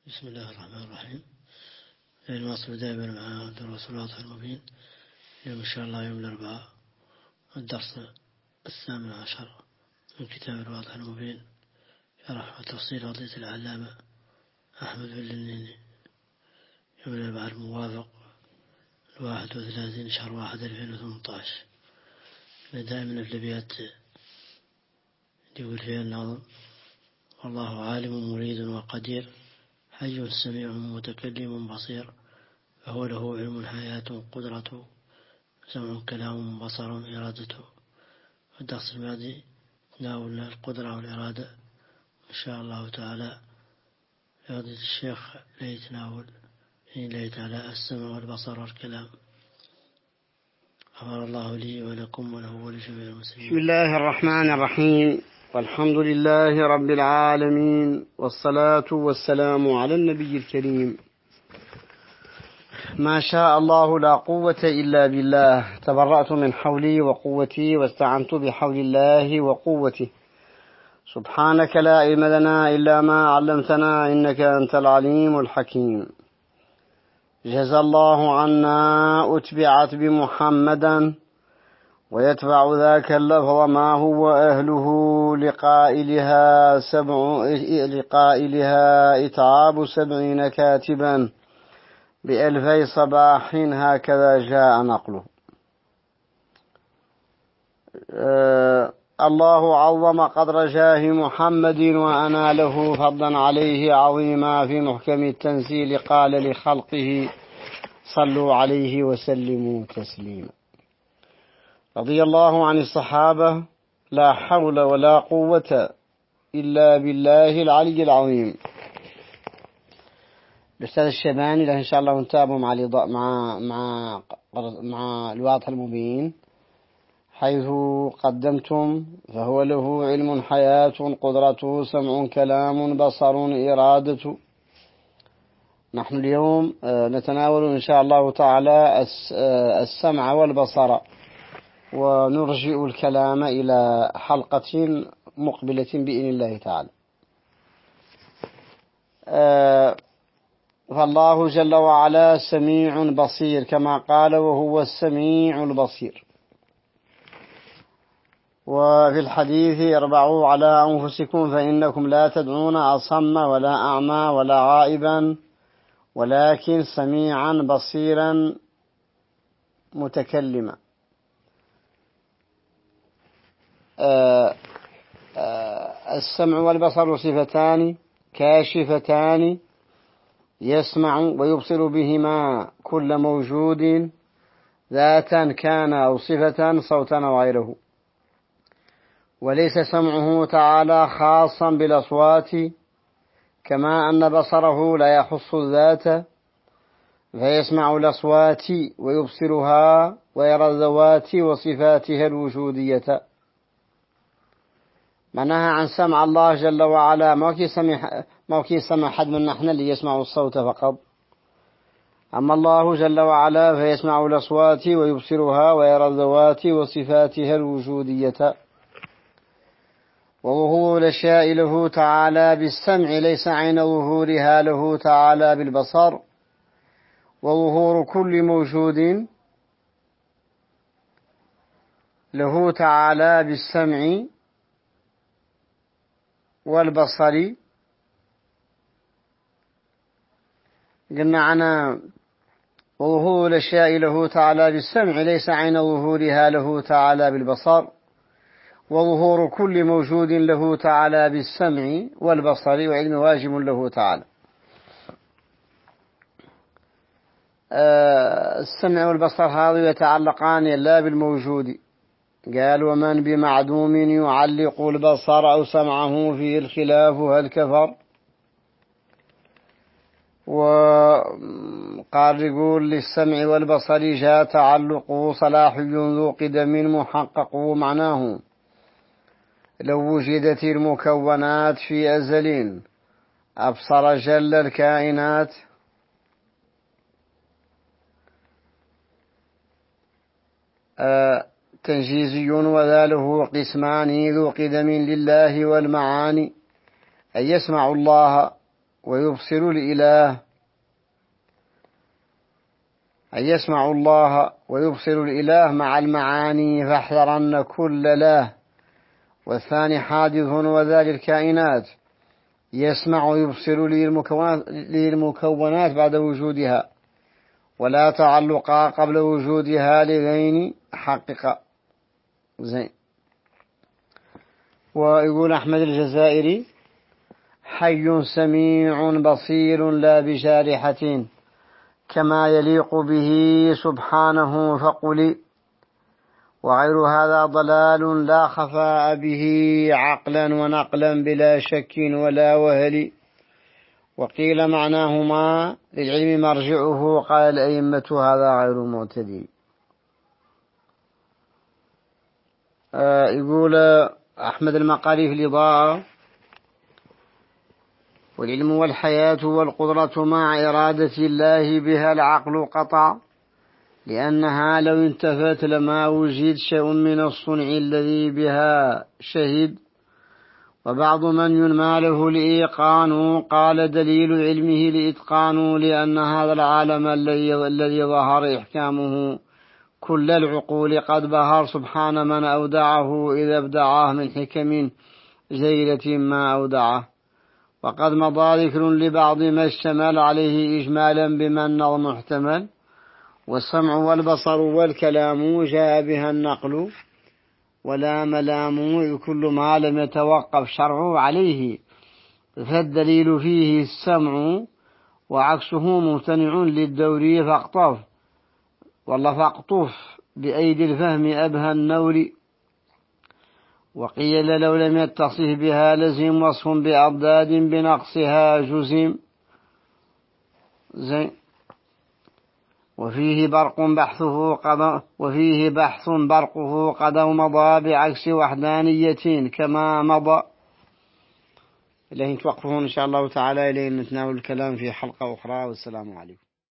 بسم الله الرحمن الرحيم. نواصل دائما مع دروس الواضح المبين. اليوم إن شاء الله يوم الأربعاء الدرس 18 من كتاب الواضح المبين شرح وتفصيل قضية العلامة أحمد بن النيني. يوم الأربعاء الموافق 31 شهر 1 2018. دائما في الأبيات يقول فيها الناظم: والله عالم مريد وقدير، حي سميع متكلم بصير، فهو له علم حياة قدرة، سمع كلام بصر إرادته. الدرس الماضي تناولنا القدرة والإرادة، إن شاء الله تعالى فضيلة الشيخ يتناول بإذن الله تعالى السمع والبصر والكلام. غفر الله لي ولكم وله ولجميع المسلمين. بسم الله الرحمن الرحيم، والحمد لله رب العالمين، والصلاة والسلام على النبي الكريم. ما شاء الله لا قوة إلا بالله، تبرأت من حولي وقوتي واستعنت بحول الله وقوته. سبحانك لا علم لنا إلا ما علمتنا، إنك أنت العليم الحكيم. جزى الله عنا أتبعت بمحمدا، ويتبع ذاك اللفظ ما هو أهله، لقائلها إتعاب 70 كاتبا ب2000 صباح، هكذا جاء نقله. الله عظم قدر جاه محمد، وأنا له فضلا عليه عظيما. في محكم التنزيل قال لخلقه: صلوا عليه وسلموا تسليما. رضي الله عن الصحابة، لا حول ولا قوة إلا بالله العلي العظيم. الأستاذ الشباني له إن شاء الله نتابع مع الواضح المبين، حيث قدمتم: فهو له علم حياة قدرته، سمع كلام بصر إرادة. نحن اليوم نتناول إن شاء الله تعالى السمع والبصر، ونرجئ الكلام إلى حلقة مقبلة بإذن الله تعالى. فالله جل وعلا سميع بصير، كما قال: وهو السميع البصير. وفي الحديث: اربعوا على أنفسكم فإنكم لا تدعون أصم ولا أعمى ولا غائبا، ولكن سميعا بصيرا متكلما. السمع والبصر صفتان كاشفتان، يسمع ويبصر بهما كل موجود، ذاتا كان أو صفة، صوتا أو غيره. وليس سمعه تعالى خاصا بالأصوات، كما أن بصره لا يخص الذات، فيسمع الأصوات ويبصرها ويرى الذوات وصفاتها الوجودية. معناها عن سمع الله جل وعلا ما كي سمع حد من نحن اللي يسمع الصوت فقط. أما الله جل وعلا فيسمع الأصوات ويبصرها ويرى الذوات وصفاتها الوجودية. وظهور الأشياء له تعالى بالسمع ليس عين ظهورها له تعالى بالبصر. وظهور كل موجود له تعالى بالسمع والبصر. قلنا عنا وظهور الأشياء له تعالى بالسمع ليس عين ظهورها له تعالى بالبصر. وظهور كل موجود له تعالى بالسمع والبصر وعلم واجب له تعالى. السمع والبصر هذا يتعلقان لا بالموجود. قال: ومن بمعدوم يعلق البصر أو سمعه فيه الخلاف هل كفر. وقال يقول: للسمع والبصر جاء تعلق، صلاح ذو قدم محقق. معناه: لو وجدت المكونات في أزل أبصر جل الكائنات. تنجيزي وذاله قسمان ذو قدم لله والمعاني، أن يسمع الله ويبصر الإله، أن يسمع الله ويبصر الإله مع المعاني فاحذرن كل له. والثاني حادث وذا للكائنات، يسمع ويبصر للمكونات بعد وجودها، ولا تعلق قبل وجودها لغين حقق. زين. ويقول أحمد الجزائري: حي سميع بصير لا بجارحة، كما يليق به سبحانه فقل. وغير هذا ضلال لا خفاء به عقلا ونقلا بلا شك ولا وهل. وقيل معناهما للعلم مرجعه، قال الأئمة هذا غير معتدل. يقول أحمد المقالي في الإضاءة: والعلم والحياة والقدرة مع إرادة الله بها العقل قطع، لأنها لو انتفت لما وجد شيء من الصنع الذي بها شهد. وبعض من ينمى له الإيقان قال دليل علمه الإتقان، لأن هذا العالم الذي ظهر إحكامه كل العقول قد بهر، سبحان من أودعه إذا ابدعاه من حكم جيلة ما أودعه. وقد مضى ذكر لبعض ما اشتمل عليه إجمالا بما النظم محتمل، والسمع والبصر والكلام جاء بها النقل، ولا ملام كل ما لم يتوقف شرعه عليه، فالدليل فيه السمع وعكسه ممتنع للدوري فاقطف، والله فاقطف بأيدي الفهم أبهى النور. وقيل لو لم يتصف بها لزم وصف بأضداد بنقصها جزم. زين. وفيه بحث برقه قد مضى بعكس وحدانية كما مضى. إليه توقفون إن شاء الله تعالى، إليه نتناول الكلام في حلقة أخرى، والسلام عليكم.